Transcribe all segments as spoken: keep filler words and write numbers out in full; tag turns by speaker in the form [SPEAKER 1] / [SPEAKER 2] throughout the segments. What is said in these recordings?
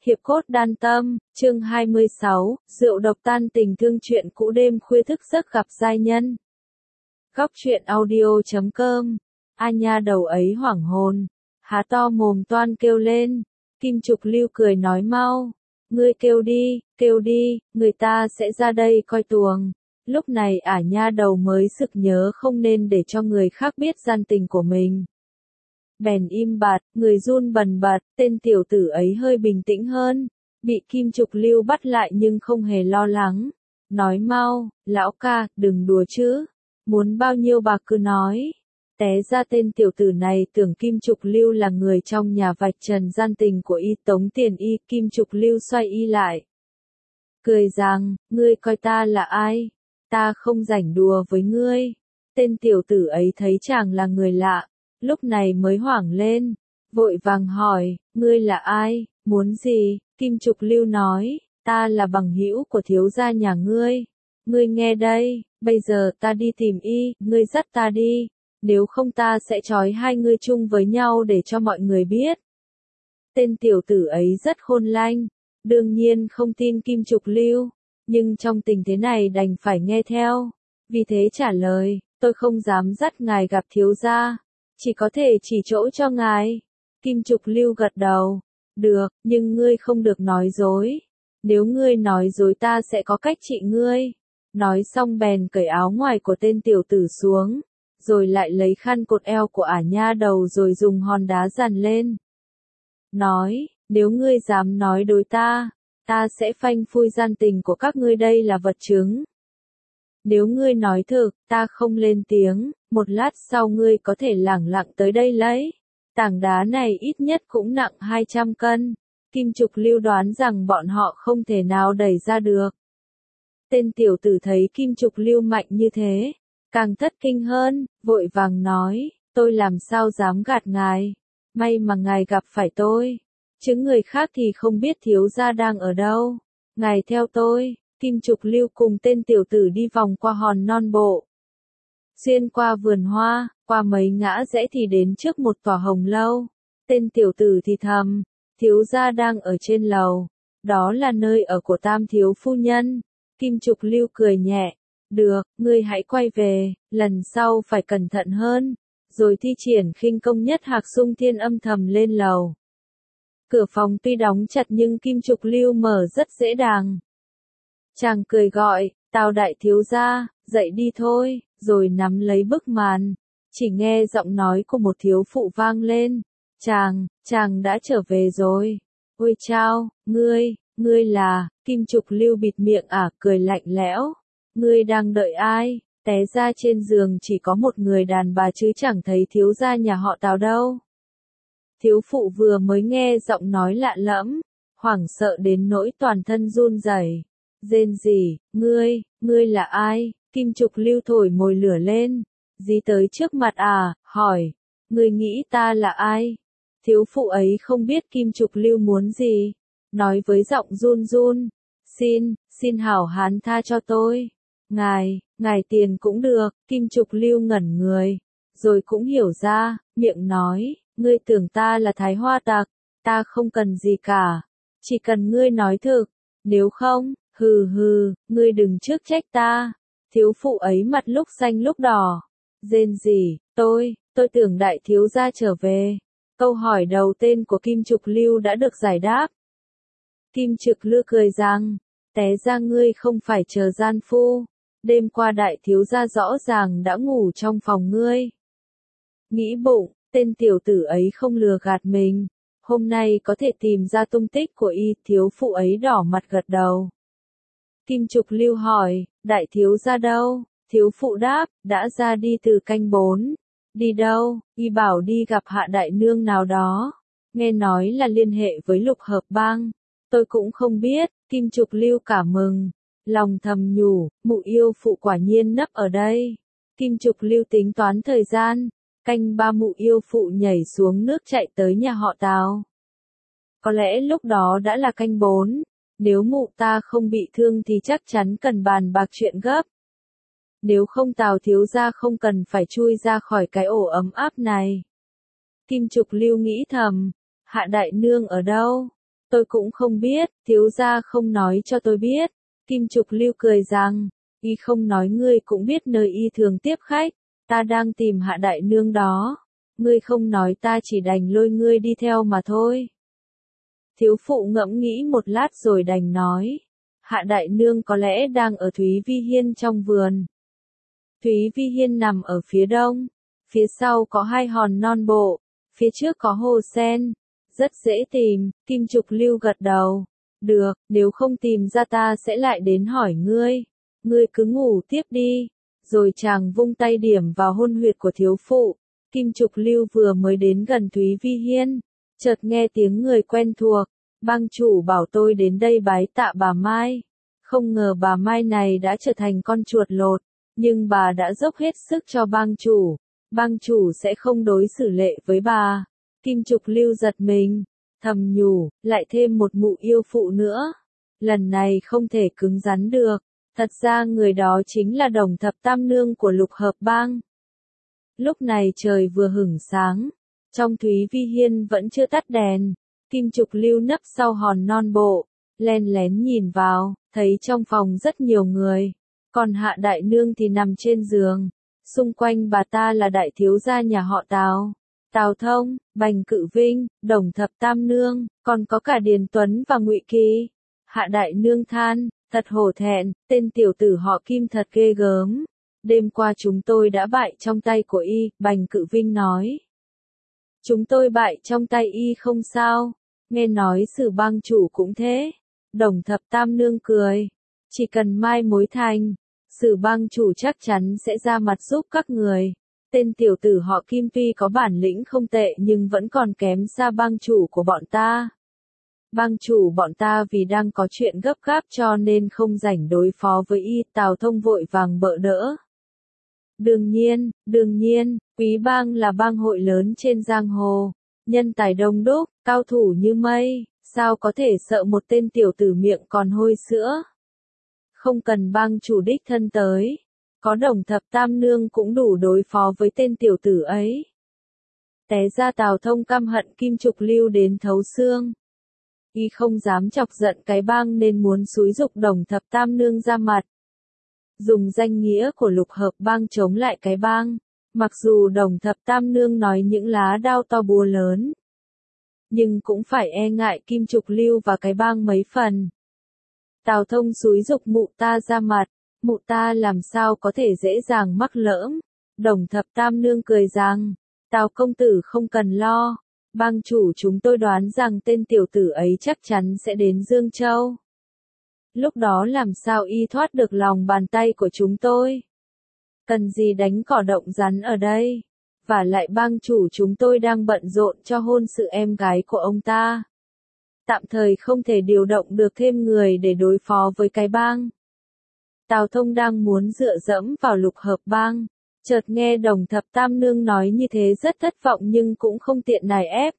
[SPEAKER 1] Hiệp cốt đan tâm, chương hai mươi sáu, rượu độc tan tình thương chuyện cũ đêm khuya thức giấc gặp giai nhân. Góc truyện audio chấm com, a nha đầu ấy hoảng hồn, há to mồm toan kêu lên, Kim Trục Lưu cười nói mau, ngươi kêu đi, kêu đi, người ta sẽ ra đây coi tuồng. Lúc này ả nha đầu mới sực nhớ không nên để cho người khác biết gian tình của mình. Bèn im bặt, người run bần bật, tên tiểu tử ấy hơi bình tĩnh hơn, bị Kim Trục Lưu bắt lại nhưng không hề lo lắng. Nói mau, lão ca, đừng đùa chứ, muốn bao nhiêu bạc cứ nói. Té ra tên tiểu tử này tưởng Kim Trục Lưu là người trong nhà vạch trần gian tình của y, tống tiền y. Kim Trục Lưu xoay y lại, cười rằng, ngươi coi ta là ai? Ta không rảnh đùa với ngươi. Tên tiểu tử ấy thấy chàng là người lạ, lúc này mới hoảng lên, vội vàng hỏi, ngươi là ai, muốn gì? Kim Trục Lưu nói, ta là bằng hữu của thiếu gia nhà ngươi. Ngươi nghe đây, bây giờ ta đi tìm y, ngươi dắt ta đi, nếu không ta sẽ trói hai ngươi chung với nhau để cho mọi người biết. Tên tiểu tử ấy rất khôn lanh, đương nhiên không tin Kim Trục Lưu, nhưng trong tình thế này đành phải nghe theo, vì thế trả lời, tôi không dám dắt ngài gặp thiếu gia, chỉ có thể chỉ chỗ cho ngài. Kim Trục Lưu gật đầu, được, nhưng ngươi không được nói dối, nếu ngươi nói dối ta sẽ có cách trị ngươi. Nói xong bèn cởi áo ngoài của tên tiểu tử xuống, rồi lại lấy khăn cột eo của ả nha đầu rồi dùng hòn đá dằn lên. Nói, nếu ngươi dám nói dối ta, ta sẽ phanh phui gian tình của các ngươi, đây là vật chứng. Nếu ngươi nói thực, ta không lên tiếng, một lát sau ngươi có thể lẳng lặng tới đây lấy. Tảng đá này ít nhất cũng nặng hai trăm cân. Kim Trục Lưu đoán rằng bọn họ không thể nào đẩy ra được. Tên tiểu tử thấy Kim Trục Lưu mạnh như thế, càng thất kinh hơn, vội vàng nói, tôi làm sao dám gạt ngài, may mà ngài gặp phải tôi, chứ người khác thì không biết thiếu gia đang ở đâu, ngài theo tôi. Kim Trục Lưu cùng tên tiểu tử đi vòng qua hòn non bộ, xuyên qua vườn hoa, qua mấy ngã rẽ thì đến trước một tòa hồng lâu. Tên tiểu tử thì thầm, thiếu gia đang ở trên lầu, đó là nơi ở của Tam thiếu phu nhân. Kim Trục Lưu cười nhẹ, được, ngươi hãy quay về, lần sau phải cẩn thận hơn, rồi thi triển khinh công nhất hạc xung thiên âm thầm lên lầu. Cửa phòng tuy đóng chặt nhưng Kim Trục Lưu mở rất dễ dàng. Chàng cười gọi, Tào đại thiếu gia, dậy đi thôi, rồi nắm lấy bức màn, chỉ nghe giọng nói của một thiếu phụ vang lên, chàng, chàng đã trở về rồi, ôi chao, ngươi, ngươi là, Kim Trục Lưu bịt miệng ả, cười lạnh lẽo, ngươi đang đợi ai? Té ra trên giường chỉ có một người đàn bà chứ chẳng thấy thiếu gia nhà họ Tào đâu. Thiếu phụ vừa mới nghe giọng nói lạ lẫm, hoảng sợ đến nỗi toàn thân run rẩy. Rên rỉ, ngươi, ngươi là ai? Kim Trục Lưu thổi mồi lửa lên, dí tới trước mặt à, hỏi, ngươi nghĩ ta là ai? Thiếu phụ ấy không biết Kim Trục Lưu muốn gì, nói với giọng run run, xin, xin hảo hán tha cho tôi. Ngài, ngài tiền cũng được. Kim Trục Lưu ngẩn người, rồi cũng hiểu ra, miệng nói, ngươi tưởng ta là Thái Hoa Tặc, ta không cần gì cả, chỉ cần ngươi nói thực, nếu không, hừ hừ, ngươi đừng trước trách ta. Thiếu phụ ấy mặt lúc xanh lúc đỏ, rên rỉ, tôi, tôi tưởng đại thiếu gia trở về. Câu hỏi đầu tên của Kim Trục Lưu đã được giải đáp. Kim Trục Lưu cười rằng, té ra ngươi không phải chờ gian phu, đêm qua đại thiếu gia rõ ràng đã ngủ trong phòng ngươi. Nghĩ bụng, tên tiểu tử ấy không lừa gạt mình, hôm nay có thể tìm ra tung tích của y. Thiếu phụ ấy đỏ mặt gật đầu. Kim Trục Lưu hỏi, đại thiếu gia đâu? Thiếu phụ đáp, đã ra đi từ canh bốn. Đi đâu? Y bảo đi gặp hạ đại nương nào đó, nghe nói là liên hệ với Lục Hợp Bang. Tôi cũng không biết. Kim Trục Lưu cả mừng, lòng thầm nhủ, mụ yêu phụ quả nhiên nấp ở đây. Kim Trục Lưu tính toán thời gian, canh ba mụ yêu phụ nhảy xuống nước chạy tới nhà họ Tào. Có lẽ lúc đó đã là canh bốn, nếu mụ ta không bị thương thì chắc chắn cần bàn bạc chuyện gấp. Nếu không Tào thiếu gia không cần phải chui ra khỏi cái ổ ấm áp này. Kim Trục Lưu nghĩ thầm, hạ đại nương ở đâu? Tôi cũng không biết, thiếu gia không nói cho tôi biết. Kim Trục Lưu cười rằng, y không nói ngươi cũng biết nơi y thường tiếp khách, ta đang tìm Hạ đại nương đó. Ngươi không nói ta chỉ đành lôi ngươi đi theo mà thôi. Thiếu phụ ngẫm nghĩ một lát rồi đành nói, Hạ đại nương có lẽ đang ở Thúy Vi Hiên trong vườn. Thúy Vi Hiên nằm ở phía đông, phía sau có hai hòn non bộ, phía trước có hồ sen, rất dễ tìm. Kim Trục Lưu gật đầu, được, nếu không tìm ra ta sẽ lại đến hỏi ngươi, ngươi cứ ngủ tiếp đi. Rồi chàng vung tay điểm vào hôn huyệt của thiếu phụ. Kim Trục Lưu vừa mới đến gần Thúy Vi Hiên, chợt nghe tiếng người quen thuộc, bang chủ bảo tôi đến đây bái tạ bà Mai. Không ngờ bà Mai này đã trở thành con chuột lột, nhưng bà đã dốc hết sức cho bang chủ, bang chủ sẽ không đối xử lệ với bà. Kim Trục Lưu giật mình, thầm nhủ, lại thêm một mụ yêu phụ nữa, lần này không thể cứng rắn được. Thật ra người đó chính là Đồng Thập Tam Nương của Lục Hợp Bang. Lúc này trời vừa hửng sáng, trong Thúy Vi Hiên vẫn chưa tắt đèn. Kim Trục Lưu nấp sau hòn non bộ, len lén nhìn vào, thấy trong phòng rất nhiều người, còn Hạ đại nương thì nằm trên giường. Xung quanh bà ta là đại thiếu gia nhà họ Tào, Tào Thông, Bành Cự Vinh, Đồng Thập Tam Nương, còn có cả Điền Tuấn và Ngụy Kỳ. Hạ đại nương than, thật hổ thẹn, tên tiểu tử họ Kim thật ghê gớm. Đêm qua chúng tôi đã bại trong tay của y, Bành Cự Vinh nói. Chúng tôi bại trong tay y không sao, nghe nói Sử bang chủ cũng thế. Đồng Thập Tam Nương cười, chỉ cần mai mối thành, Sử bang chủ chắc chắn sẽ ra mặt giúp các người. Tên tiểu tử họ Kim tuy có bản lĩnh không tệ nhưng vẫn còn kém xa bang chủ của bọn ta. Bang chủ bọn ta vì đang có chuyện gấp gáp cho nên không rảnh đối phó với y. Tào Thông vội vàng bợ đỡ. Đương nhiên, đương nhiên, Quý bang là bang hội lớn trên giang hồ, nhân tài đông đúc, cao thủ như mây, sao có thể sợ một tên tiểu tử miệng còn hôi sữa. Không cần bang chủ đích thân tới, có Đồng Thập Tam Nương cũng đủ đối phó với tên tiểu tử ấy. Té ra Tào Thông căm hận Kim Trục Lưu đến thấu xương. Y không dám chọc giận cái bang nên muốn xúi giục Đồng Thập Tam Nương ra mặt. Dùng danh nghĩa của Lục Hợp Bang chống lại cái bang, mặc dù Đồng Thập Tam Nương nói những lá đao to búa lớn, nhưng cũng phải e ngại Kim Trục Lưu và cái bang mấy phần. Tào Thông xúi giục mụ ta ra mặt, mụ ta làm sao có thể dễ dàng mắc lỡm. Đồng Thập Tam Nương cười rằng, Tào công tử không cần lo, bang chủ chúng tôi đoán rằng tên tiểu tử ấy chắc chắn sẽ đến Dương Châu. Lúc đó làm sao y thoát được lòng bàn tay của chúng tôi? Cần gì đánh cỏ động rắn ở đây? Và lại bang chủ chúng tôi đang bận rộn cho hôn sự em gái của ông ta. Tạm thời không thể điều động được thêm người để đối phó với cái bang. Tào Thông đang muốn dựa dẫm vào Lục Hợp Bang, chợt nghe Đồng Thập Tam Nương nói như thế rất thất vọng nhưng cũng không tiện nài ép.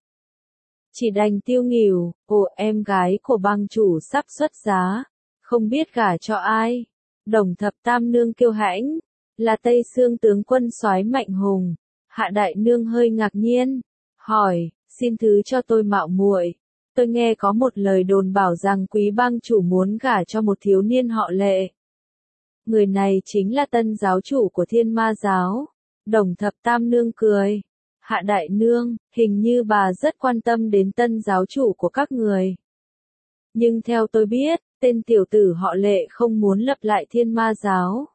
[SPEAKER 1] Chỉ đành tiêu nghỉu, ồ em gái của bang chủ sắp xuất giá, không biết gả cho ai. Đồng Thập Tam Nương kiêu hãnh, là Tây Xương tướng quân soái Mạnh Hùng. Hạ đại nương hơi ngạc nhiên, hỏi, xin thứ cho tôi mạo muội. Tôi nghe có một lời đồn bảo rằng quý bang chủ muốn gả cho một thiếu niên họ Lệ. Người này chính là tân giáo chủ của Thiên Ma giáo. Đồng Thập Tam Nương cười, Hạ đại nương, hình như bà rất quan tâm đến tân giáo chủ của các người. Nhưng theo tôi biết, tên tiểu tử họ Lệ không muốn lập lại Thiên Ma giáo.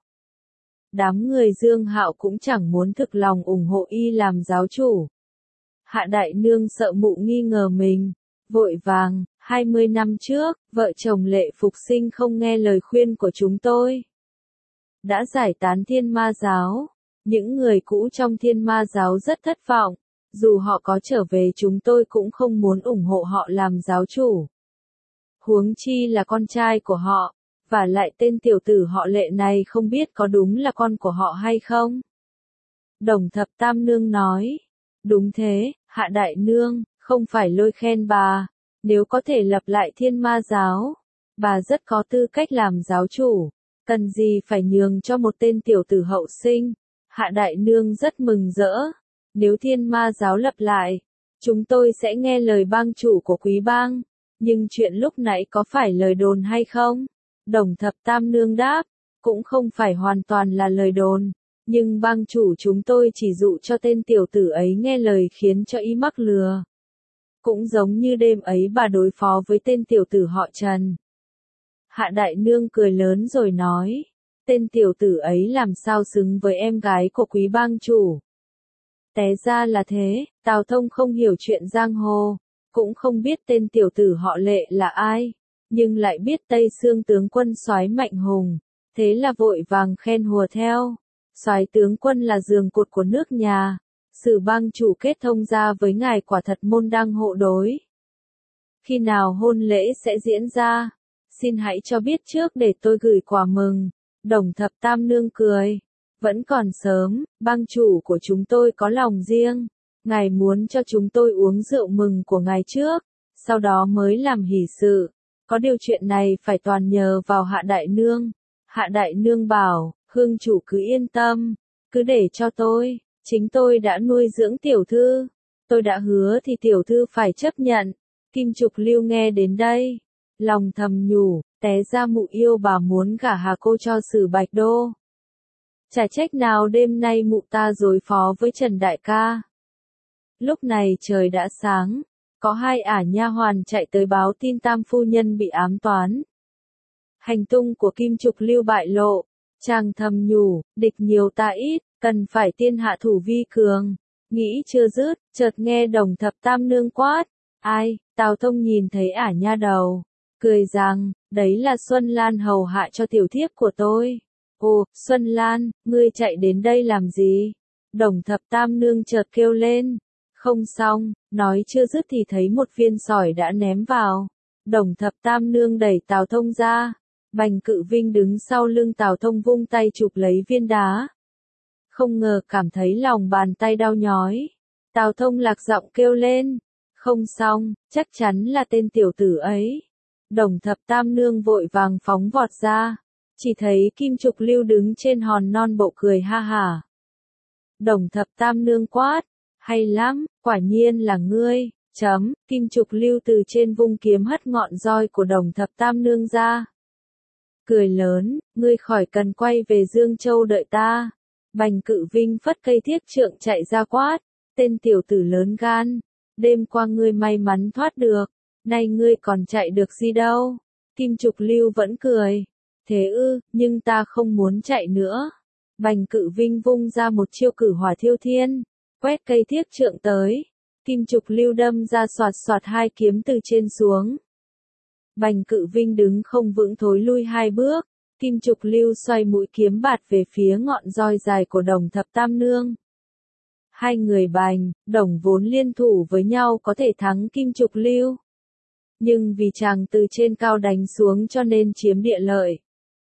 [SPEAKER 1] Đám người Dương Hạo cũng chẳng muốn thực lòng ủng hộ y làm giáo chủ. Hạ đại nương sợ mụ nghi ngờ mình, vội vàng, hai mươi năm trước, vợ chồng Lệ Phục Sinh không nghe lời khuyên của chúng tôi. Đã giải tán Thiên Ma giáo, những người cũ trong Thiên Ma giáo rất thất vọng, dù họ có trở về chúng tôi cũng không muốn ủng hộ họ làm giáo chủ. Huống chi là con trai của họ. Và lại tên tiểu tử họ Lệ này không biết có đúng là con của họ hay không? Đồng Thập Tam Nương nói, đúng thế, Hạ đại nương, không phải lôi khen bà, nếu có thể lập lại Thiên Ma giáo, bà rất có tư cách làm giáo chủ, cần gì phải nhường cho một tên tiểu tử hậu sinh. Hạ đại nương rất mừng rỡ, nếu Thiên Ma giáo lập lại, chúng tôi sẽ nghe lời bang chủ của quý bang. Nhưng chuyện lúc nãy có phải lời đồn hay không? Đồng Thập Tam Nương đáp, cũng không phải hoàn toàn là lời đồn. Nhưng bang chủ chúng tôi chỉ dụ cho tên tiểu tử ấy nghe lời khiến cho y mắc lừa. Cũng giống như đêm ấy bà đối phó với tên tiểu tử họ Trần. Hạ Đại Nương cười lớn rồi nói, tên tiểu tử ấy làm sao xứng với em gái của quý bang chủ. Té ra là thế, Tào Thông không hiểu chuyện giang hồ, cũng không biết tên tiểu tử họ Lệ là ai, nhưng lại biết Tây Xương tướng quân soái Mạnh Hùng, thế là vội vàng khen hùa theo. Soái tướng quân là giường cột của nước nhà, Sử bang chủ kết thông gia với ngài quả thật môn đăng hộ đối. Khi nào hôn lễ sẽ diễn ra? Xin hãy cho biết trước để tôi gửi quà mừng. Đồng Thập Tam Nương cười. Vẫn còn sớm, bang chủ của chúng tôi có lòng riêng. Ngài muốn cho chúng tôi uống rượu mừng của ngài trước, sau đó mới làm hỷ sự. Có điều chuyện này phải toàn nhờ vào Hạ Đại Nương. Hạ Đại Nương bảo, hương chủ cứ yên tâm, cứ để cho tôi, chính tôi đã nuôi dưỡng tiểu thư. Tôi đã hứa thì tiểu thư phải chấp nhận. Kim Trục Lưu nghe đến đây, lòng thầm nhủ, té ra mụ yêu bà muốn gả Hà cô cho Sử Bạch Đô. Chả trách nào đêm nay mụ ta đối phó với Trần Đại ca. Lúc này trời đã sáng, có hai ả nha hoàn chạy tới báo tin Tam phu nhân bị ám toán. Hành tung của Kim Trục Lưu bại lộ, chàng thầm nhủ, địch nhiều ta ít, cần phải tiên hạ thủ vi cường. Nghĩ chưa dứt, chợt nghe Đồng Thập Tam Nương quát, ai? Tào Thông nhìn thấy ả nha đầu, cười rằng, đấy là Xuân Lan hầu hạ cho tiểu thiếp của tôi. Ồ, Xuân Lan, ngươi chạy đến đây làm gì? Đồng Thập Tam Nương chợt kêu lên. Không xong, nói chưa dứt thì thấy một viên sỏi đã ném vào. Đồng Thập Tam Nương đẩy Tào Thông ra. Bành Cự Vinh đứng sau lưng Tào Thông vung tay chụp lấy viên đá. Không ngờ cảm thấy lòng bàn tay đau nhói. Tào Thông lạc giọng kêu lên. Không xong, chắc chắn là tên tiểu tử ấy. Đồng Thập Tam Nương vội vàng phóng vọt ra. Chỉ thấy Kim Trục Lưu đứng trên hòn non bộ cười ha hả. Đồng Thập Tam Nương quát. Hay lắm, quả nhiên là ngươi, chấm, Kim Trục Lưu từ trên vung kiếm hất ngọn roi của Đồng Thập Tam Nương ra. Cười lớn, ngươi khỏi cần quay về Dương Châu đợi ta. Bành Cự Vinh phất cây thiết trượng chạy ra quát, tên tiểu tử lớn gan, đêm qua ngươi may mắn thoát được, nay ngươi còn chạy được gì đâu. Kim Trục Lưu vẫn cười, thế ư, nhưng ta không muốn chạy nữa. Bành Cự Vinh vung ra một chiêu cử hỏa thiêu thiên, quét cây thiết trượng tới, Kim Trục Lưu đâm ra soạt soạt hai kiếm từ trên xuống. Bành Cự Vinh đứng không vững thối lui hai bước, Kim Trục Lưu xoay mũi kiếm bạt về phía ngọn roi dài của Đồng Thập Tam Nương. Hai người Bành, Đồng vốn liên thủ với nhau có thể thắng Kim Trục Lưu. Nhưng vì chàng từ trên cao đánh xuống cho nên chiếm địa lợi.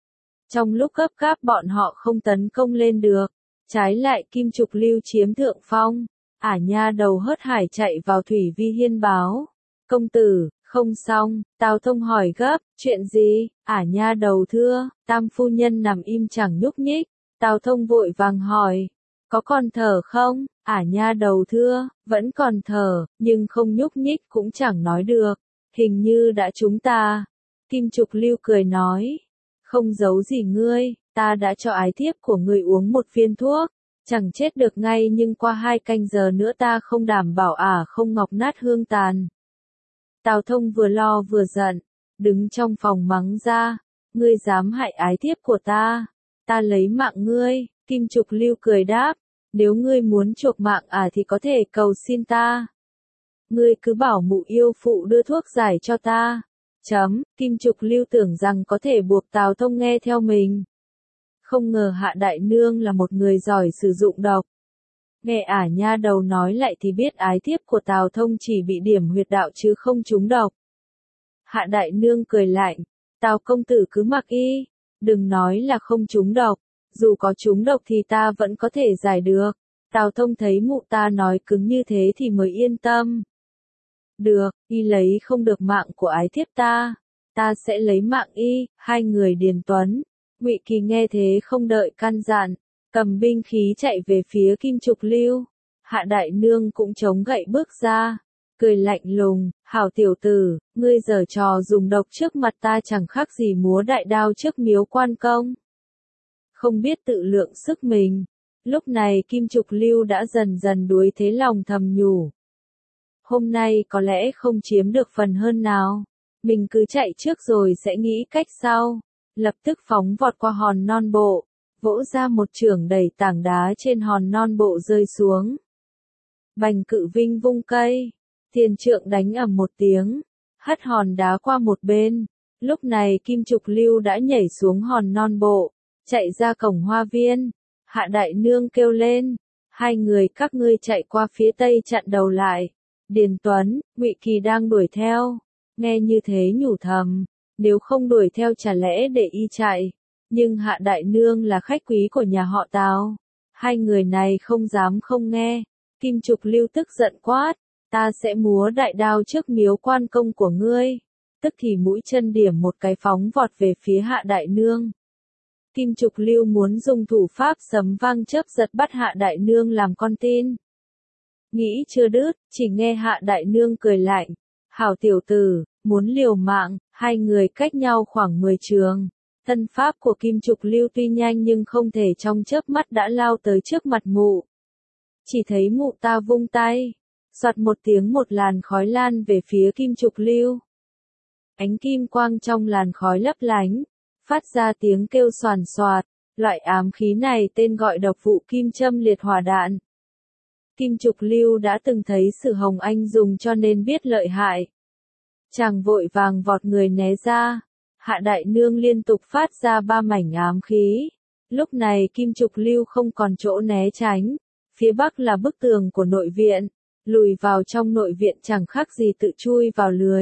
[SPEAKER 1] Trong lúc gấp gáp bọn họ không tấn công lên được, trái lại Kim Trục Lưu chiếm thượng phong. Ả nha đầu hớt hải chạy vào Thủy Vi Hiên báo. Công tử, không xong, Tào Thông hỏi gấp, chuyện gì? Ả nha đầu thưa, Tam phu nhân nằm im chẳng nhúc nhích. Tào Thông vội vàng hỏi, có còn thở không? Ả nha đầu thưa, vẫn còn thở, nhưng không nhúc nhích cũng chẳng nói được, hình như đã trúng ta. Kim Trục Lưu cười nói, không giấu gì ngươi, ta đã cho ái thiếp của ngươi uống một viên thuốc, chẳng chết được ngay nhưng qua hai canh giờ nữa ta không đảm bảo ả không ngọc nát hương tàn. Tào Thông vừa lo vừa giận, đứng trong phòng mắng ra, ngươi dám hại ái thiếp của ta, ta lấy mạng ngươi. Kim Trục Lưu cười đáp, nếu ngươi muốn chuộc mạng ả thì có thể cầu xin ta. Ngươi cứ bảo mụ yêu phụ đưa thuốc giải cho ta. Chấm, Kim Trục Lưu tưởng rằng có thể buộc Tào Thông nghe theo mình. Không ngờ Hạ Đại Nương là một người giỏi sử dụng độc. Nghe ả nha đầu nói lại thì biết ái thiếp của Tào Thông chỉ bị điểm huyệt đạo chứ không trúng độc. Hạ Đại Nương cười lạnh, Tào công tử cứ mặc y, đừng nói là không trúng độc, dù có trúng độc thì ta vẫn có thể giải được. Tào Thông thấy mụ ta nói cứng như thế thì mới yên tâm. Được, y lấy không được mạng của ái thiếp ta, ta sẽ lấy mạng y. Hai người Điền Tuấn, Ngụy Kỳ nghe thế không đợi căn dặn, cầm binh khí chạy về phía Kim Trục Lưu. Hạ Đại Nương cũng chống gậy bước ra, cười lạnh lùng, hảo tiểu tử, ngươi giở trò dùng độc trước mặt ta chẳng khác gì múa đại đao trước miếu quan công. Không biết tự lượng sức mình. Lúc này Kim Trục Lưu đã dần dần đuối thế lòng thầm nhủ. Hôm nay có lẽ không chiếm được phần hơn nào. Mình cứ chạy trước rồi sẽ nghĩ cách sau. Lập tức phóng vọt qua hòn non bộ. Vỗ ra một chưởng đẩy tảng đá trên hòn non bộ rơi xuống. Bành Cự Vinh vung cây. Tiền trượng đánh ầm một tiếng. Hất hòn đá qua một bên. Lúc này Kim Trục Lưu đã nhảy xuống hòn non bộ. Chạy ra cổng hoa viên. Hạ Đại Nương kêu lên. Hai người các ngươi chạy qua phía tây chặn đầu lại. Điền Tuấn, Ngụy Kỳ đang đuổi theo. Nghe như thế nhủ thầm. Nếu không đuổi theo chả lẽ để y chạy. Nhưng Hạ Đại Nương là khách quý của nhà họ Tào. Hai người này không dám không nghe. Kim Trục Lưu tức giận quát. Ta sẽ múa đại đao trước miếu quan công của ngươi. Tức thì mũi chân điểm một cái phóng vọt về phía Hạ Đại Nương. Kim Trục Lưu muốn dùng thủ pháp sấm vang chớp giật bắt Hạ Đại Nương làm con tin. Nghĩ chưa đứt, chỉ nghe Hạ Đại Nương cười lạnh. Hảo tiểu tử, muốn liều mạng, hai người cách nhau khoảng mười trường. Thân pháp của Kim Trục Lưu tuy nhanh nhưng không thể trong chớp mắt đã lao tới trước mặt mụ. Chỉ thấy mụ ta vung tay. Soạt một tiếng một làn khói lan về phía Kim Trục Lưu. Ánh kim quang trong làn khói lấp lánh. Phát ra tiếng kêu xoàn xoạt. Loại ám khí này tên gọi độc vụ kim châm liệt hỏa đạn. Kim Trục Lưu đã từng thấy Sử Hồng Anh dùng cho nên biết lợi hại. Chàng vội vàng vọt người né ra. Hạ Đại Nương liên tục phát ra ba mảnh ám khí. Lúc này Kim Trục Lưu không còn chỗ né tránh. Phía bắc là bức tường của nội viện. Lùi vào trong nội viện chẳng khác gì tự chui vào lưới.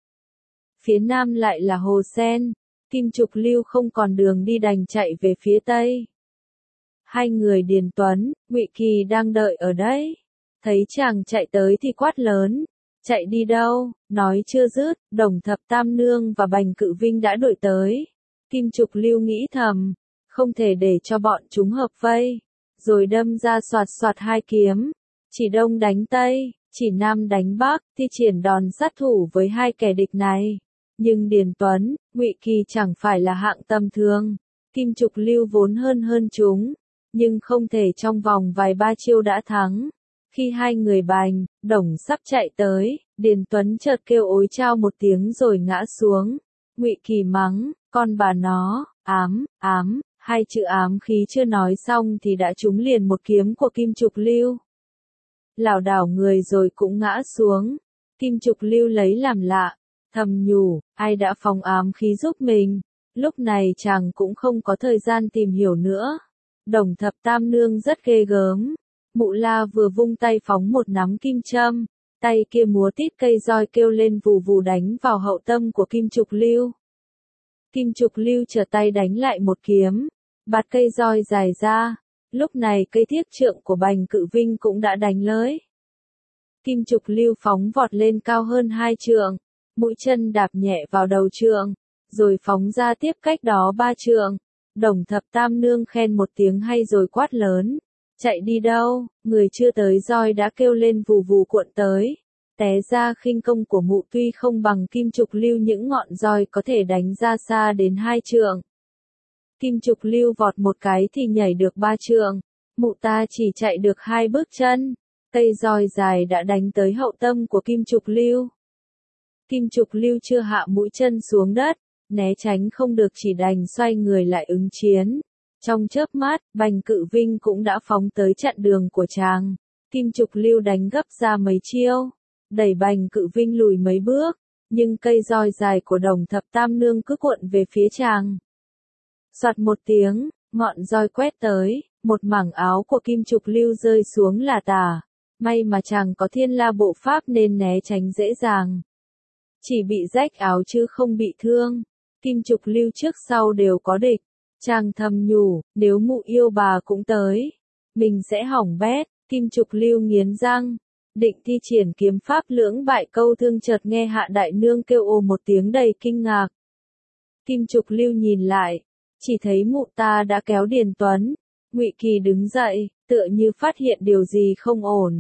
[SPEAKER 1] Phía nam lại là hồ sen. Kim Trục Lưu không còn đường đi đành chạy về phía tây. Hai người Điền Tuấn, Ngụy Kỳ đang đợi ở đấy. Thấy chàng chạy tới thì quát lớn. Chạy đi đâu? Nói chưa dứt, Đồng Thập Tam Nương và Bành Cự Vinh đã đuổi tới. Kim Trục Lưu nghĩ thầm. Không thể để cho bọn chúng hợp vây. Rồi đâm ra soạt soạt hai kiếm. Chỉ đông đánh tây, chỉ nam đánh bắc, thi triển đòn sát thủ với hai kẻ địch này. Nhưng Điền Tuấn, Ngụy Kỳ chẳng phải là hạng tầm thường. Kim Trục Lưu vốn hơn hơn chúng. Nhưng không thể trong vòng vài ba chiêu đã thắng. Khi hai người Bành, Đồng sắp chạy tới, Điền Tuấn chợt kêu ối chao một tiếng rồi ngã xuống. Ngụy Kỳ mắng, con bà nó, ám, ám, hai chữ ám khí chưa nói xong thì đã trúng liền một kiếm của Kim Trục Lưu. Lảo đảo người rồi cũng ngã xuống. Kim Trục Lưu lấy làm lạ, thầm nhủ, ai đã phóng ám khí giúp mình. Lúc này chàng cũng không có thời gian tìm hiểu nữa. Đồng Thập Tam Nương rất ghê gớm. Mụ La vừa vung tay phóng một nắm kim châm, tay kia múa tít cây roi kêu lên vù vù đánh vào hậu tâm của Kim Trục Lưu. Kim Trục Lưu trở tay đánh lại một kiếm, bạt cây roi dài ra. Lúc này cây thiết trượng của Bành Cự Vinh cũng đã đánh lới. Kim Trục Lưu phóng vọt lên cao hơn hai trượng, mũi chân đạp nhẹ vào đầu trượng, rồi phóng ra tiếp cách đó ba trượng. Đồng Thập Tam Nương khen một tiếng hay rồi quát lớn. Chạy đi đâu, người chưa tới roi đã kêu lên vù vù cuộn tới. Té ra khinh công của mụ tuy không bằng Kim Trục Lưu những ngọn roi có thể đánh ra xa đến hai trượng. Kim Trục Lưu vọt một cái thì nhảy được ba trượng. Mụ ta chỉ chạy được hai bước chân. Cây roi dài đã đánh tới hậu tâm của Kim Trục Lưu. Kim Trục Lưu chưa hạ mũi chân xuống đất, né tránh không được chỉ đành xoay người lại ứng chiến. Trong chớp mắt, Bành Cự Vinh cũng đã phóng tới chặn đường của chàng. Kim Trục Lưu đánh gấp ra mấy chiêu, đẩy Bành Cự Vinh lùi mấy bước, nhưng cây roi dài của Đồng Thập Tam Nương cứ cuộn về phía chàng. Soạt một tiếng, ngọn roi quét tới, một mảng áo của Kim Trục Lưu rơi xuống là tả. May mà chàng có Thiên La bộ pháp nên né tránh dễ dàng. Chỉ bị rách áo chứ không bị thương. Kim Trục Lưu trước sau đều có địch. Chàng thầm nhủ, nếu mụ yêu bà cũng tới, mình sẽ hỏng bét. Kim Trục Lưu nghiến răng, định thi triển kiếm pháp lưỡng bại câu thương, chợt nghe Hạ Đại Nương kêu ồ một tiếng đầy kinh ngạc. Kim Trục Lưu nhìn lại, chỉ thấy mụ ta đã kéo Điền Tuấn. Ngụy Kỳ đứng dậy, tựa như phát hiện điều gì không ổn,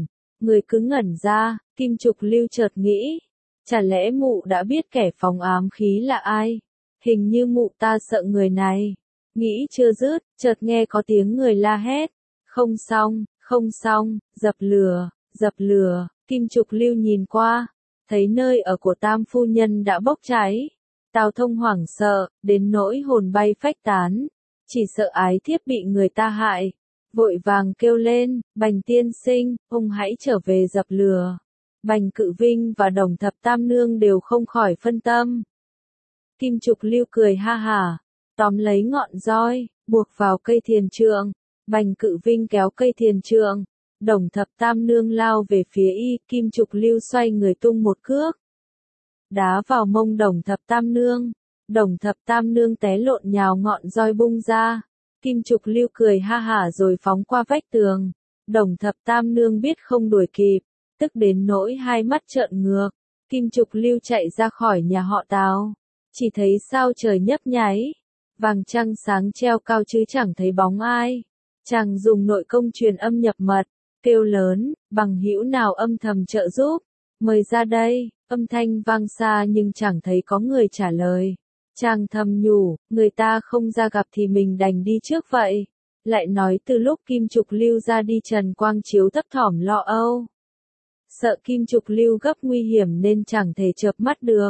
[SPEAKER 1] Người cứ ngẩn ra, Kim Trục Lưu chợt nghĩ. Chả lẽ mụ đã biết kẻ phóng ám khí là ai? Hình như mụ ta sợ người này. Nghĩ chưa dứt, chợt nghe có tiếng người la hét. Không xong, không xong, dập lửa, dập lửa. Kim Trục Lưu nhìn qua, thấy nơi ở của Tam phu nhân đã bốc cháy. Tào Thông hoảng sợ, đến nỗi hồn bay phách tán. Chỉ sợ ái thiếp bị người ta hại. Vội vàng kêu lên, Bành tiên sinh, ông hãy trở về dập lửa. Bành Cự Vinh và Đồng Thập Tam Nương đều không khỏi phân tâm. Kim Trục Lưu cười ha hả, tóm lấy ngọn roi, buộc vào cây thiền trượng. Bành Cự Vinh kéo cây thiền trượng. Đồng Thập Tam Nương lao về phía y, Kim Trục Lưu xoay người tung một cước. Đá vào mông Đồng Thập Tam Nương. Đồng Thập Tam Nương té lộn nhào, ngọn roi bung ra. Kim Trục Lưu cười ha hả rồi phóng qua vách tường. Đồng Thập Tam Nương biết không đuổi kịp, tức đến nỗi hai mắt trợn ngược. Kim Trục Lưu chạy ra khỏi nhà họ Tào, chỉ thấy sao trời nhấp nháy, vàng trăng sáng treo cao chứ chẳng thấy bóng ai. Chàng dùng nội công truyền âm nhập mật, kêu lớn, bằng hữu nào âm thầm trợ giúp, mời ra đây. Âm thanh vang xa nhưng chẳng thấy có người trả lời. Chàng thầm nhủ, người ta không ra gặp thì mình đành đi trước vậy. Lại nói từ lúc Kim Trục Lưu ra đi, Trần Quang Chiếu thấp thỏm lo âu. Sợ Kim Trục Lưu gấp nguy hiểm nên chẳng thể chợp mắt được.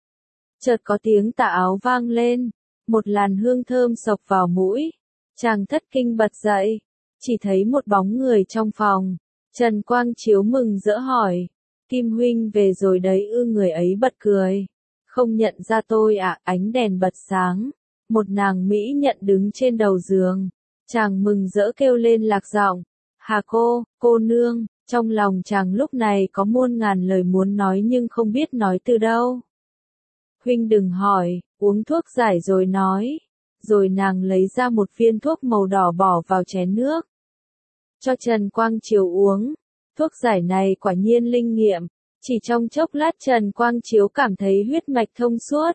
[SPEAKER 1] Chợt có tiếng tà áo vang lên, một làn hương thơm xộc vào mũi. Chàng thất kinh bật dậy, chỉ thấy một bóng người trong phòng. Trần Quang Chiếu mừng rỡ hỏi, Kim huynh về rồi đấy ư? Người ấy bật cười. Không nhận ra tôi ạ? Ánh đèn bật sáng. Một nàng mỹ nhận đứng trên đầu giường. Chàng mừng rỡ kêu lên lạc giọng, Hà cô, cô nương. Trong lòng chàng lúc này có muôn ngàn lời muốn nói nhưng không biết nói từ đâu. Huynh đừng hỏi, uống thuốc giải rồi nói. Rồi nàng lấy ra một viên thuốc màu đỏ bỏ vào chén nước. Cho Trần Quang Chiếu uống. Thuốc giải này quả nhiên linh nghiệm. Chỉ trong chốc lát Trần Quang Chiếu cảm thấy huyết mạch thông suốt.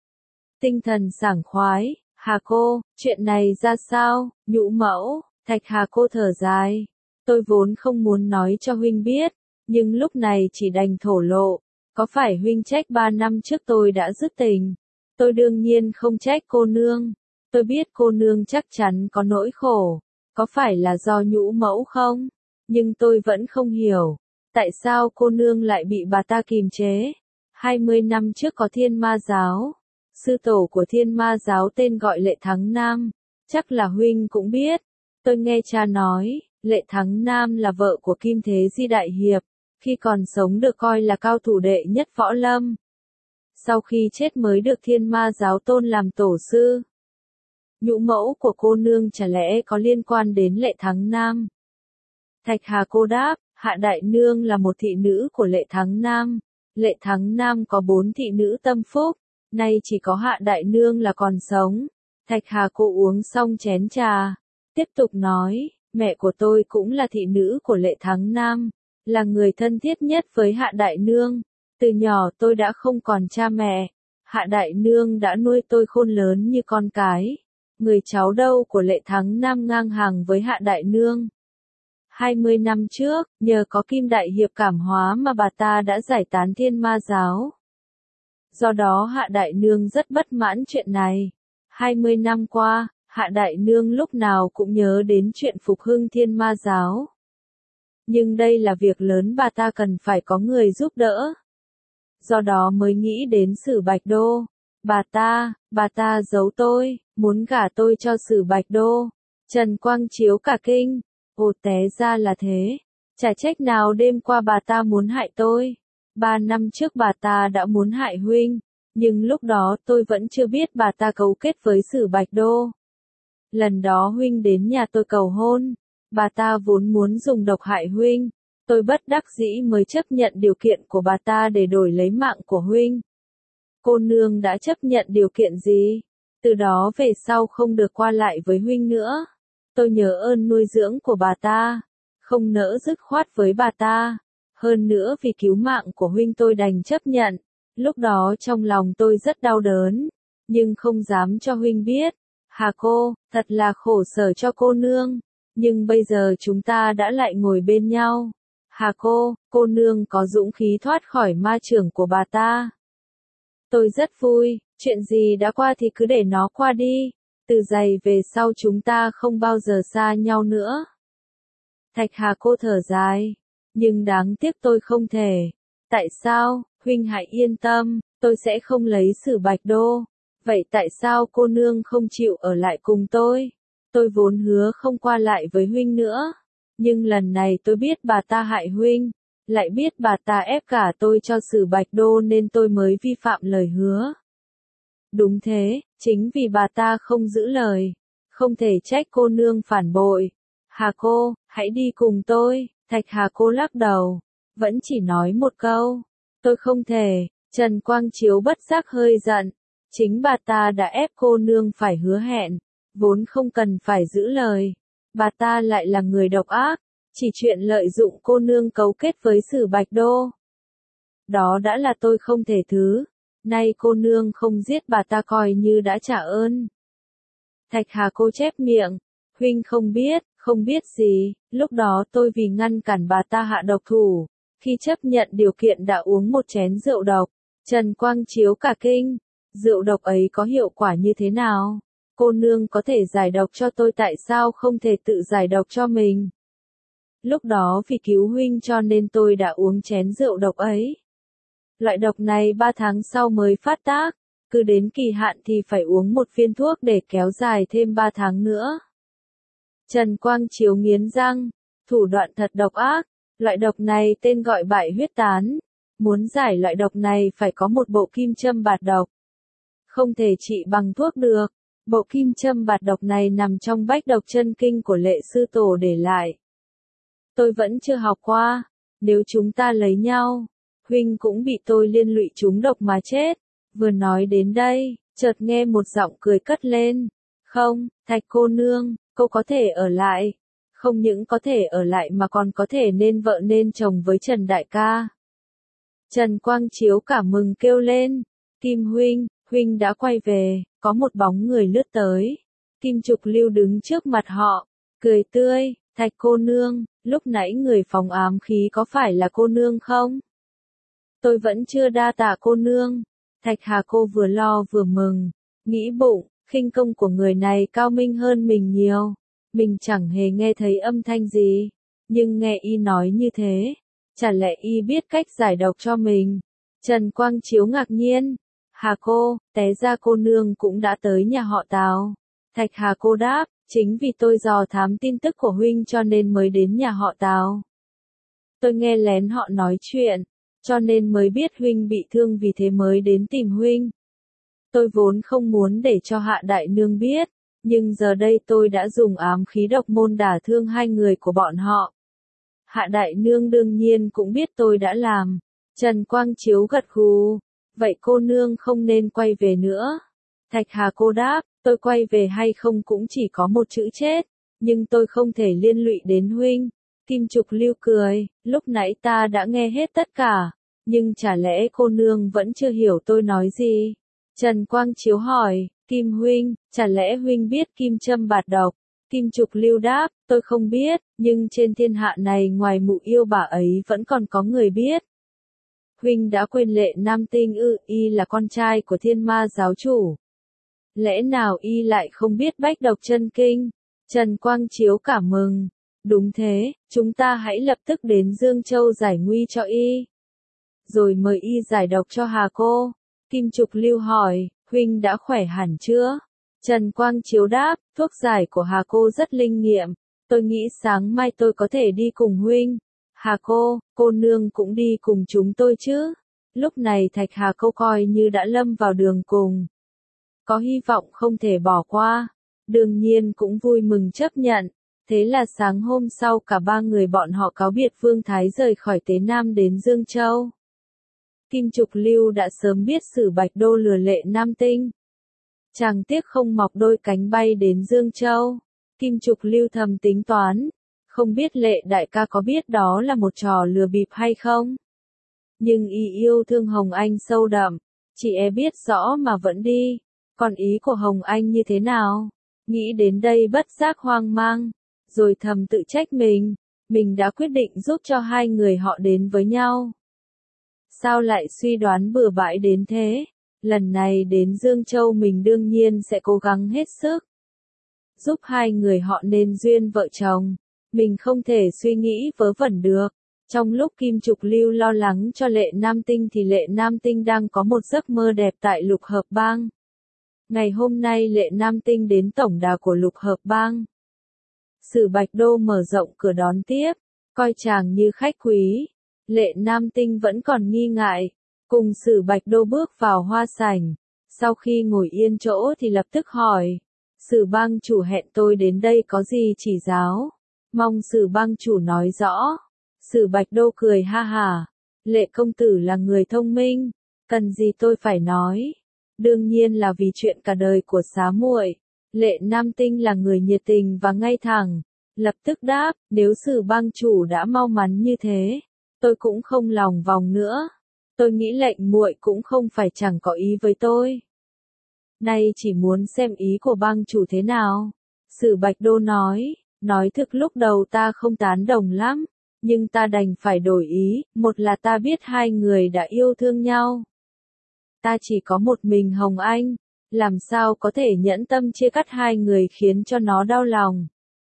[SPEAKER 1] Tinh thần sảng khoái. Hà cô, chuyện này ra sao? Nhũ mẫu. Thạch Hà cô thở dài. Tôi vốn không muốn nói cho huynh biết, nhưng lúc này chỉ đành thổ lộ. Có phải huynh trách ba năm trước tôi đã dứt tình? Tôi đương nhiên không trách cô nương. Tôi biết cô nương chắc chắn có nỗi khổ. Có phải là do nhũ mẫu không? Nhưng tôi vẫn không hiểu. Tại sao cô nương lại bị bà ta kìm chế? Hai mươi năm trước có Thiên Ma Giáo. Sư tổ của Thiên Ma Giáo tên gọi Lệ Thắng Nam. Chắc là huynh cũng biết. Tôi nghe cha nói, Lệ Thắng Nam là vợ của Kim Thế Di Đại Hiệp. Khi còn sống được coi là cao thủ đệ nhất võ lâm. Sau khi chết mới được Thiên Ma Giáo tôn làm tổ sư. Nhũ mẫu của cô nương chả lẽ có liên quan đến Lệ Thắng Nam? Thạch Hà cô đáp, Hạ Đại Nương là một thị nữ của Lệ Thắng Nam. Lệ Thắng Nam có bốn thị nữ tâm phúc, nay chỉ có Hạ Đại Nương là còn sống. Thạch Hà cô uống xong chén trà, tiếp tục nói, mẹ của tôi cũng là thị nữ của Lệ Thắng Nam, là người thân thiết nhất với Hạ Đại Nương. Từ nhỏ tôi đã không còn cha mẹ, Hạ Đại Nương đã nuôi tôi khôn lớn như con cái. Người cháu đâu của Lệ Thắng Nam ngang hàng với Hạ Đại Nương. Hai mươi năm trước, nhờ có Kim Đại Hiệp cảm hóa mà bà ta đã giải tán Thiên Ma Giáo. Do đó Hạ Đại Nương rất bất mãn chuyện này. Hai mươi năm qua, Hạ Đại Nương lúc nào cũng nhớ đến chuyện phục hưng Thiên Ma Giáo. Nhưng đây là việc lớn, bà ta cần phải có người giúp đỡ. Do đó mới nghĩ đến Sử Bạch Đô. Bà ta, bà ta giấu tôi, muốn gả tôi cho Sử Bạch Đô. Trần Quang Chiếu cả kinh. Ồ, té ra là thế. Chả trách nào đêm qua bà ta muốn hại tôi. Ba năm trước bà ta đã muốn hại huynh. Nhưng lúc đó tôi vẫn chưa biết bà ta cấu kết với Sử Bạch Đô. Lần đó huynh đến nhà tôi cầu hôn. Bà ta vốn muốn dùng độc hại huynh. Tôi bất đắc dĩ mới chấp nhận điều kiện của bà ta để đổi lấy mạng của huynh. Cô nương đã chấp nhận điều kiện gì? Từ đó về sau không được qua lại với huynh nữa. Tôi nhớ ơn nuôi dưỡng của bà ta, không nỡ dứt khoát với bà ta. Hơn nữa vì cứu mạng của huynh tôi đành chấp nhận. Lúc đó trong lòng tôi rất đau đớn, nhưng không dám cho huynh biết. Hà cô, thật là khổ sở cho cô nương. Nhưng bây giờ chúng ta đã lại ngồi bên nhau. Hà cô, cô nương có dũng khí thoát khỏi ma chưởng của bà ta. Tôi rất vui, chuyện gì đã qua thì cứ để nó qua đi, từ giày về sau chúng ta không bao giờ xa nhau nữa. Thạch Hà cô thở dài, nhưng đáng tiếc tôi không thể. Tại sao? Huynh hãy yên tâm, tôi sẽ không lấy Sử Bạch Đô. Vậy tại sao cô nương không chịu ở lại cùng tôi? Tôi vốn hứa không qua lại với huynh nữa. Nhưng lần này tôi biết bà ta hại huynh, lại biết bà ta ép cả tôi cho Sử Bạch Đô nên tôi mới vi phạm lời hứa. Đúng thế, chính vì bà ta không giữ lời, không thể trách cô nương phản bội. Hà cô, hãy đi cùng tôi. Thạch Hà cô lắc đầu, vẫn chỉ nói một câu, tôi không thể. Trần Quang Chiếu bất giác hơi giận, chính bà ta đã ép cô nương phải hứa hẹn, vốn không cần phải giữ lời. Bà ta lại là người độc ác, chỉ chuyện lợi dụng cô nương cấu kết với Sử Bạch Đô. Đó đã là tôi không thể thứ, nay cô nương không giết bà ta coi như đã trả ơn. Thạch Hà cô chép miệng, huynh không biết, không biết gì, lúc đó tôi vì ngăn cản bà ta hạ độc thủ, khi chấp nhận điều kiện đã uống một chén rượu độc. Trần Quang Chiếu cả kinh, rượu độc ấy có hiệu quả như thế nào? Cô nương có thể giải độc cho tôi tại sao không thể tự giải độc cho mình? Lúc đó vì cứu huynh cho nên tôi đã uống chén rượu độc ấy. Loại độc này ba tháng sau mới phát tác, cứ đến kỳ hạn thì phải uống một viên thuốc để kéo dài thêm ba tháng nữa. Trần Quang Chiếu nghiến răng, thủ đoạn thật độc ác, loại độc này tên gọi bại huyết tán. Muốn giải loại độc này phải có một bộ kim châm bạt độc. Không thể trị bằng thuốc được, bộ kim châm bạt độc này nằm trong bách độc chân kinh của Lệ sư tổ để lại. Tôi vẫn chưa học qua, nếu chúng ta lấy nhau, huynh cũng bị tôi liên lụy trúng độc mà chết. Vừa nói đến đây, chợt nghe một giọng cười cất lên. Không, Thạch cô nương, cô có thể ở lại. Không những có thể ở lại mà còn có thể nên vợ nên chồng với Trần đại ca. Trần Quang Chiếu cảm mừng kêu lên. Kim huynh, huynh đã quay về, có một bóng người lướt tới. Kim Trục Lưu đứng trước mặt họ, cười tươi, Thạch cô nương, lúc nãy người phóng ám khí có phải là cô nương không? Tôi vẫn chưa đa tạ cô nương. Thạch Hà cô vừa lo vừa mừng, nghĩ bụng, khinh công của người này cao minh hơn mình nhiều. Mình chẳng hề nghe thấy âm thanh gì, nhưng nghe y nói như thế, chả lẽ y biết cách giải độc cho mình? Trần Quang Chiếu ngạc nhiên, Hà cô, té ra cô nương cũng đã tới nhà họ Tào. Thạch Hà cô đáp, chính vì tôi dò thám tin tức của huynh cho nên mới đến nhà họ Tào. Tôi nghe lén họ nói chuyện, cho nên mới biết huynh bị thương vì thế mới đến tìm huynh. Tôi vốn không muốn để cho Hạ đại nương biết, nhưng giờ đây tôi đã dùng ám khí độc môn đả thương hai người của bọn họ. Hạ đại nương đương nhiên cũng biết tôi đã làm. Trần Quang Chiếu gật gù, vậy cô nương không nên quay về nữa. Thạch Hà cô đáp, tôi quay về hay không cũng chỉ có một chữ chết, nhưng tôi không thể liên lụy đến huynh. Kim Trục Lưu cười, lúc nãy ta đã nghe hết tất cả, nhưng chả lẽ cô nương vẫn chưa hiểu tôi nói gì? Trần Quang Chiếu hỏi, Kim huynh, chả lẽ huynh biết kim châm bạt độc? Kim Trục Lưu đáp, tôi không biết, nhưng trên thiên hạ này ngoài mụ yêu bà ấy vẫn còn có người biết. Huynh đã quên Lệ Nam Tinh ư? Y là con trai của Thiên Ma giáo chủ. Lẽ nào y lại không biết bách độc chân kinh? Trần Quang Chiếu cảm mừng. Đúng thế, chúng ta hãy lập tức đến Dương Châu giải nguy cho y. Rồi mời y giải độc cho Hà cô. Kim Trục Lưu hỏi, huynh đã khỏe hẳn chưa? Trần Quang Chiếu đáp, thuốc giải của Hà cô rất linh nghiệm. Tôi nghĩ sáng mai tôi có thể đi cùng huynh. Hà cô, cô nương cũng đi cùng chúng tôi chứ? Lúc này Thạch Hà cô coi như đã lâm vào đường cùng. Có hy vọng không thể bỏ qua. Đương nhiên cũng vui mừng chấp nhận. Thế là sáng hôm sau cả ba người bọn họ cáo biệt Vương Thái rời khỏi Tế Nam đến Dương Châu. Kim Trục Lưu đã sớm biết Sử Bạch Đô lừa Lệ Nam Tinh. Chàng tiếc không mọc đôi cánh bay đến Dương Châu. Kim Trục Lưu thầm tính toán, không biết Lệ đại ca có biết đó là một trò lừa bịp hay không? Nhưng y yêu thương Hồng Anh sâu đậm, chị e biết rõ mà vẫn đi. Còn ý của Hồng Anh như thế nào? Nghĩ đến đây bất giác hoang mang, rồi thầm tự trách mình. Mình đã quyết định giúp cho hai người họ đến với nhau. Sao lại suy đoán bừa bãi đến thế? Lần này đến Dương Châu mình đương nhiên sẽ cố gắng hết sức. Giúp hai người họ nên duyên vợ chồng. Mình không thể suy nghĩ vớ vẩn được. Trong lúc Kim Trục Lưu lo lắng cho Lệ Nam Tinh thì Lệ Nam Tinh đang có một giấc mơ đẹp tại Lục Hợp Bang. Ngày hôm nay Lệ Nam Tinh đến tổng đà của Lục Hợp Bang. Sử Bạch Đô mở rộng cửa đón tiếp, coi chàng như khách quý. Lệ Nam Tinh vẫn còn nghi ngại, cùng Sử Bạch Đô bước vào hoa sảnh. Sau khi ngồi yên chỗ thì lập tức hỏi, Sử bang chủ hẹn tôi đến đây có gì chỉ giáo? Mong Sử bang chủ nói rõ. Sử Bạch Đô cười ha hả, Lệ công tử là người thông minh, cần gì tôi phải nói? Đương nhiên là vì chuyện cả đời của xá muội. Lệ Nam Tinh là người nhiệt tình và ngay thẳng, lập tức đáp, nếu Sử bang chủ đã mau mắn như thế, tôi cũng không lòng vòng nữa. Tôi nghĩ lệnh muội cũng không phải chẳng có ý với tôi. Nay chỉ muốn xem ý của bang chủ thế nào. Sử Bạch Đô nói, nói thực lúc đầu ta không tán đồng lắm, nhưng ta đành phải đổi ý, một là ta biết hai người đã yêu thương nhau. Ta chỉ có một mình Hồng Anh, làm sao có thể nhẫn tâm chia cắt hai người khiến cho nó đau lòng.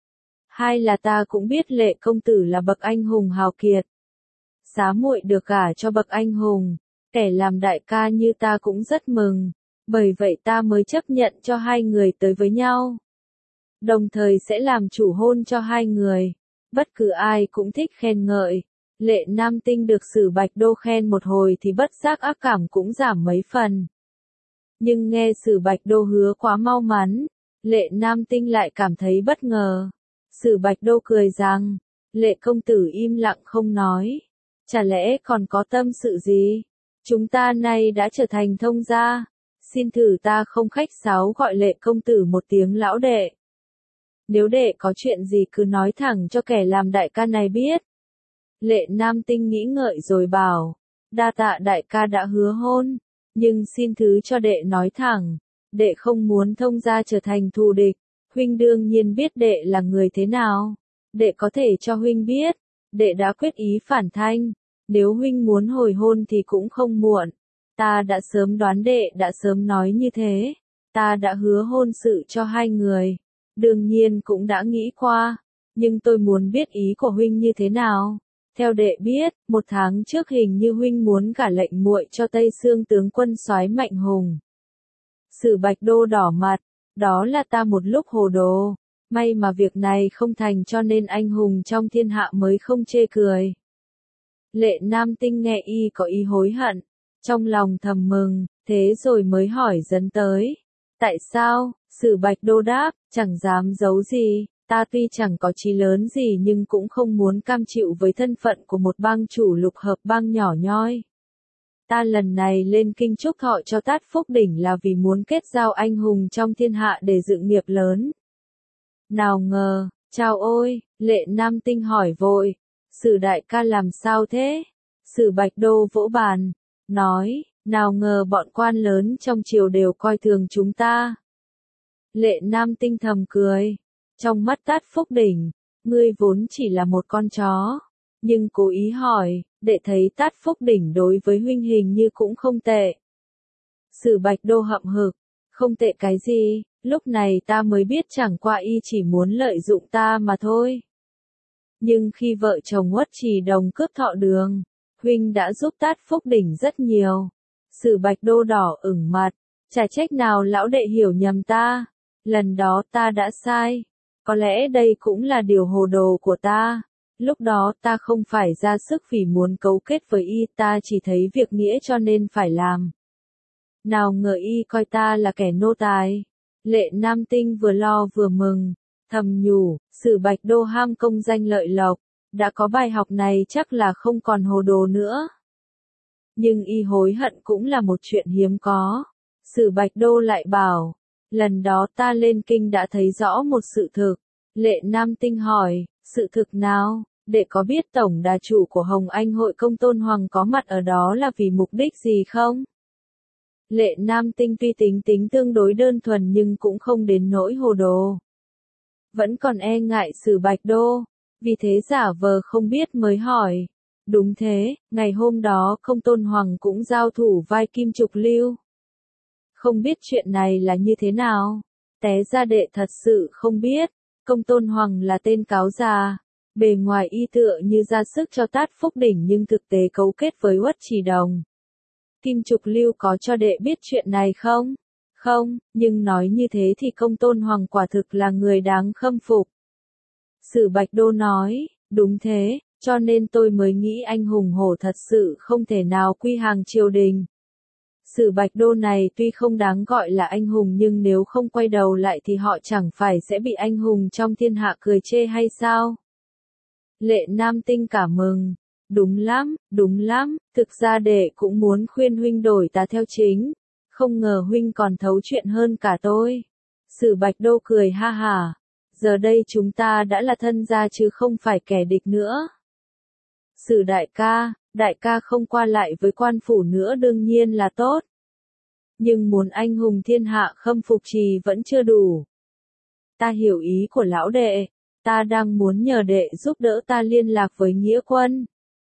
[SPEAKER 1] Hai là ta cũng biết Lệ công tử là bậc anh hùng hào kiệt. Xá muội được gả cho bậc anh hùng, kẻ làm đại ca như ta cũng rất mừng, bởi vậy ta mới chấp nhận cho hai người tới với nhau. Đồng thời sẽ làm chủ hôn cho hai người, bất cứ ai cũng thích khen ngợi. Lệ Nam Tinh được Sử Bạch Đô khen một hồi thì bất giác ác cảm cũng giảm mấy phần. Nhưng nghe Sử Bạch Đô hứa quá mau mắn, Lệ Nam Tinh lại cảm thấy bất ngờ. Sử Bạch Đô cười rằng, Lệ công tử im lặng không nói. Chả lẽ còn có tâm sự gì? Chúng ta nay đã trở thành thông gia. Xin thử ta không khách sáo gọi Lệ công tử một tiếng lão đệ. Nếu đệ có chuyện gì cứ nói thẳng cho kẻ làm đại ca này biết. Lệ Nam Tinh nghĩ ngợi rồi bảo, đa tạ đại ca đã hứa hôn, nhưng xin thứ cho đệ nói thẳng, đệ không muốn thông gia trở thành thù địch. Huynh đương nhiên biết đệ là người thế nào. Đệ có thể cho huynh biết, đệ đã quyết ý phản thanh. Nếu huynh muốn hồi hôn thì cũng không muộn. Ta đã sớm đoán đệ đã sớm nói như thế. Ta đã hứa hôn sự cho hai người. Đương nhiên cũng đã nghĩ qua. Nhưng tôi muốn biết ý của huynh như thế nào. Theo đệ biết, một tháng trước hình như huynh muốn gả lệnh muội cho Tây Xương tướng quân soái Mạnh Hùng. Sử Bạch Đô đỏ mặt. Đó là ta một lúc hồ đồ. May mà việc này không thành cho nên anh hùng trong thiên hạ mới không chê cười. Lệ Nam Tinh nghe y có ý hối hận, trong lòng thầm mừng, thế rồi mới hỏi dấn tới. Tại sao? Sử Bạch Đô đáp, chẳng dám giấu gì, ta tuy chẳng có chí lớn gì nhưng cũng không muốn cam chịu với thân phận của một bang chủ Lục Hợp Bang nhỏ nhoi. Ta lần này lên kinh chúc thọ cho Tát Phúc Đỉnh là vì muốn kết giao anh hùng trong thiên hạ để dựng nghiệp lớn. Nào ngờ, chao ôi, Lệ Nam Tinh hỏi vội, Sử đại ca làm sao thế? Sử Bạch Đô vỗ bàn, nói, nào ngờ bọn quan lớn trong triều đều coi thường chúng ta. Lệ Nam Tinh thầm cười, trong mắt Tát Phúc Đỉnh, ngươi vốn chỉ là một con chó, nhưng cố ý hỏi, đệ thấy Tát Phúc Đỉnh đối với huynh hình như cũng không tệ. Sử Bạch Đô hậm hực, không tệ cái gì, lúc này ta mới biết chẳng qua y chỉ muốn lợi dụng ta mà thôi. Nhưng khi vợ chồng Uất Trì đồng cướp thọ đường, huynh đã giúp Tát Phúc Đỉnh rất nhiều. Sử Bạch Đô đỏ ửng mặt, chả trách nào lão đệ hiểu nhầm ta, lần đó ta đã sai, có lẽ đây cũng là điều hồ đồ của ta. Lúc đó ta không phải ra sức vì muốn cấu kết với y, ta chỉ thấy việc nghĩa cho nên phải làm. Nào ngờ y coi ta là kẻ nô tài. Lệ Nam Tinh vừa lo vừa mừng, thầm nhủ, Sử Bạch Đô ham công danh lợi lộc, đã có bài học này chắc là không còn hồ đồ nữa. Nhưng y hối hận cũng là một chuyện hiếm có. Sử Bạch Đô lại bảo, lần đó ta lên kinh đã thấy rõ một sự thực. Lệ Nam Tinh hỏi, sự thực nào? Đệ có biết tổng đà chủ của Hồng Anh Hội Công Tôn Hoàng có mặt ở đó là vì mục đích gì không? Lệ Nam Tinh tuy tính tính tương đối đơn thuần nhưng cũng không đến nỗi hồ đồ. Vẫn còn e ngại Sử Bạch Đô. vì thế giả vờ không biết mới hỏi. Đúng thế, ngày hôm đó Công Tôn Hoàng cũng giao thủ vai Kim Trục Lưu. Không biết chuyện này là như thế nào? Té ra đệ thật sự không biết. Công Tôn Hoàng là tên cáo già. Bề ngoài y tựa như ra sức cho Tát Phúc Đỉnh nhưng thực tế cấu kết với Uất Trì Đồng. Kim Trục Lưu có cho đệ biết chuyện này không? Không, nhưng nói như thế thì Công Tôn Hoàng quả thực là người đáng khâm phục. Sử Bạch Đô nói, đúng thế, cho nên tôi mới nghĩ anh hùng hổ thật sự không thể nào quy hàng triều đình. Sử Bạch Đô này tuy không đáng gọi là anh hùng nhưng nếu không quay đầu lại thì họ chẳng phải sẽ bị anh hùng trong thiên hạ cười chê hay sao? Lệ Nam Tinh cảm mừng. Đúng lắm, đúng lắm, thực ra đệ cũng muốn khuyên huynh đổi tà theo chính. Không ngờ huynh còn thấu chuyện hơn cả tôi. Sử Bạch Đô cười ha hả. Giờ đây chúng ta đã là thân gia chứ không phải kẻ địch nữa. Sử đại ca, đại ca không qua lại với quan phủ nữa đương nhiên là tốt. Nhưng muốn anh hùng thiên hạ khâm phục trì vẫn chưa đủ. Ta hiểu ý của lão đệ, ta đang muốn nhờ đệ giúp đỡ ta liên lạc với nghĩa quân.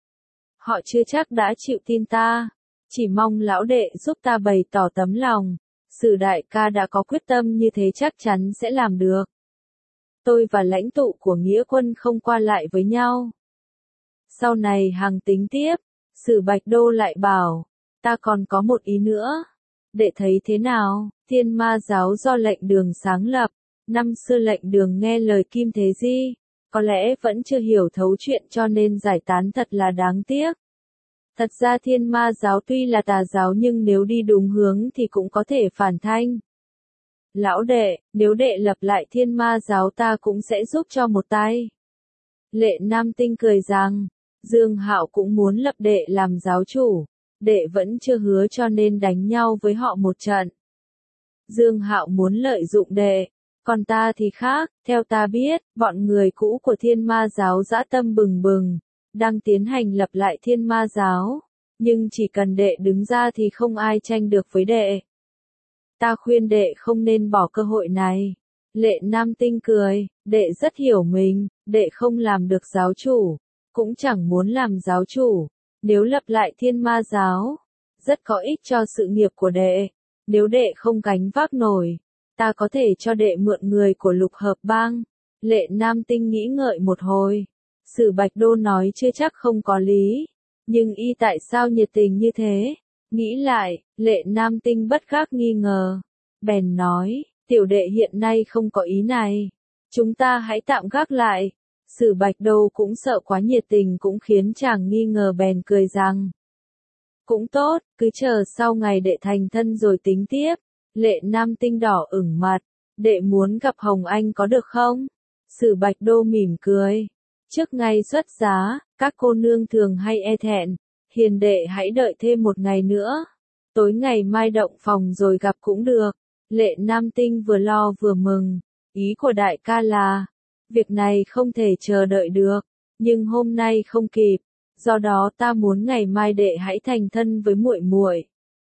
[SPEAKER 1] Họ chưa chắc đã chịu tin ta, chỉ mong lão đệ giúp ta bày tỏ tấm lòng. Sử đại ca đã có quyết tâm như thế chắc chắn sẽ làm được. Tôi và lãnh tụ của nghĩa quân không qua lại với nhau. Sau này hằng tính tiếp, Sử Bạch Đô lại bảo, ta còn có một ý nữa. Đệ thấy thế nào? Thiên Ma giáo do lệnh đường sáng lập, năm xưa lệnh đường nghe lời Kim Thế Di, có lẽ vẫn chưa hiểu thấu chuyện cho nên giải tán thật là đáng tiếc. Thật ra Thiên Ma giáo tuy là tà giáo nhưng nếu đi đúng hướng thì cũng có thể phản thanh. Lão đệ, nếu đệ lập lại Thiên Ma giáo ta cũng sẽ giúp cho một tay. Lệ Nam Tinh cười rằng, Dương Hạo cũng muốn lập đệ làm giáo chủ, đệ vẫn chưa hứa cho nên đánh nhau với họ một trận. Dương Hạo muốn lợi dụng đệ, còn ta thì khác, theo ta biết, bọn người cũ của Thiên Ma giáo dã tâm bừng bừng, đang tiến hành lập lại Thiên Ma giáo, nhưng chỉ cần đệ đứng ra thì không ai tranh được với đệ. Ta khuyên đệ không nên bỏ cơ hội này. Lệ Nam Tinh cười, đệ rất hiểu mình, đệ không làm được giáo chủ, cũng chẳng muốn làm giáo chủ. Nếu lập lại Thiên Ma giáo, rất có ích cho sự nghiệp của đệ. Nếu đệ không gánh vác nổi, ta có thể cho đệ mượn người của Lục Hợp Bang. Lệ Nam Tinh nghĩ ngợi một hồi. Sử Bạch Đô nói chưa chắc không có lý, nhưng y tại sao nhiệt tình như thế? Nghĩ lại, Lệ Nam Tinh bất khắc nghi ngờ. Bèn nói, tiểu đệ hiện nay không có ý này. Chúng ta hãy tạm gác lại. Sử Bạch Đô cũng sợ quá nhiệt tình cũng khiến chàng nghi ngờ bèn cười rằng. Cũng tốt, cứ chờ sau ngày đệ thành thân rồi tính tiếp. Lệ Nam Tinh đỏ ửng mặt. Đệ muốn gặp Hồng Anh có được không? Sử Bạch Đô mỉm cười. Trước ngày xuất giá, các cô nương thường hay e thẹn. Hiền đệ hãy đợi thêm một ngày nữa. Tối ngày mai động phòng rồi gặp cũng được. Lệ Nam Tinh vừa lo vừa mừng. Ý của đại ca là, việc này không thể chờ đợi được. Nhưng hôm nay không kịp. Do đó ta muốn ngày mai đệ hãy thành thân với muội muội.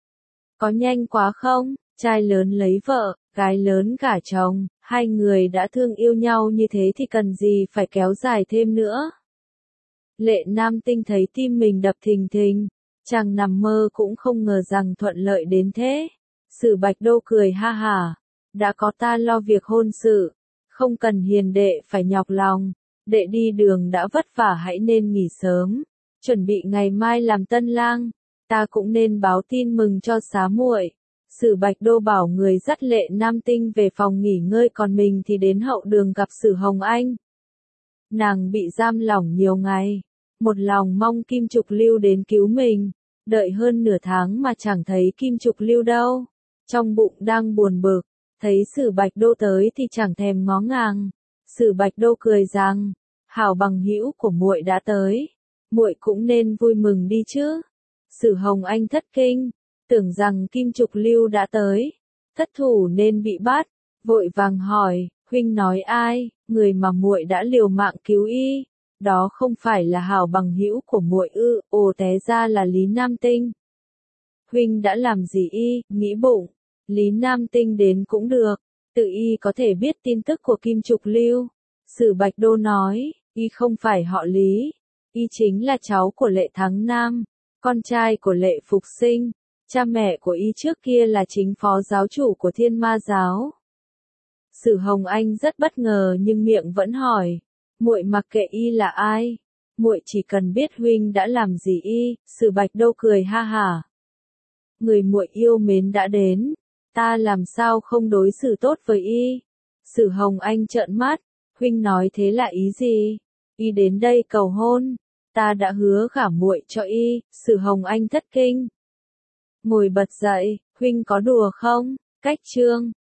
[SPEAKER 1] Có nhanh quá không? Trai lớn lấy vợ, gái lớn gả chồng, hai người đã thương yêu nhau như thế thì cần gì phải kéo dài thêm nữa. Lệ Nam Tinh thấy tim mình đập thình thình, chàng nằm mơ cũng không ngờ rằng thuận lợi đến thế. Sử Bạch Đô cười ha hả, đã có ta lo việc hôn sự, không cần hiền đệ phải nhọc lòng, đệ đi đường đã vất vả hãy nên nghỉ sớm, chuẩn bị ngày mai làm tân lang, ta cũng nên báo tin mừng cho xá muội. Sử Bạch Đô bảo người dắt Lệ Nam Tinh về phòng nghỉ ngơi còn mình thì đến hậu đường gặp Sử Hồng Anh. Nàng bị giam lỏng nhiều ngày, một lòng mong Kim Trục Lưu đến cứu mình, đợi hơn nửa tháng mà chẳng thấy Kim Trục Lưu đâu. Trong bụng đang buồn bực, thấy Sử Bạch Đô tới thì chẳng thèm ngó ngàng. Sử Bạch Đô cười rằng, hảo bằng hữu của muội đã tới, muội cũng nên vui mừng đi chứ. Sử Hồng Anh thất kinh, tưởng rằng Kim Trục Lưu đã tới, thất thủ nên bị bắt, vội vàng hỏi, huynh nói ai? Người mà muội đã liều mạng cứu y, đó không phải là hảo bằng hữu của muội ư? Ồ, té ra là Lý Nam Tinh. Huynh đã làm gì y? Nghĩ bụng, Lý Nam Tinh đến cũng được, tự y có thể biết tin tức của Kim Trục Lưu. Sử Bạch Đô nói, Y không phải họ Lý. Y chính là cháu của Lệ Thắng Nam, con trai của Lệ Phục Sinh. Cha mẹ của Y trước kia là chính phó giáo chủ của Thiên Ma giáo. Sử Hồng Anh rất bất ngờ nhưng miệng vẫn hỏi, muội mặc kệ Y là ai, muội chỉ cần biết huynh đã làm gì Y. Sử Bạch Đâu cười ha hả. Người muội yêu mến đã đến, ta làm sao không đối xử tốt với Y. Sử Hồng Anh trợn mắt, huynh nói thế là ý gì? Y đến đây cầu hôn, ta đã hứa gả muội cho Y. Sử Hồng Anh thất kinh. Ngồi bật dậy, huynh có đùa không? Cách chương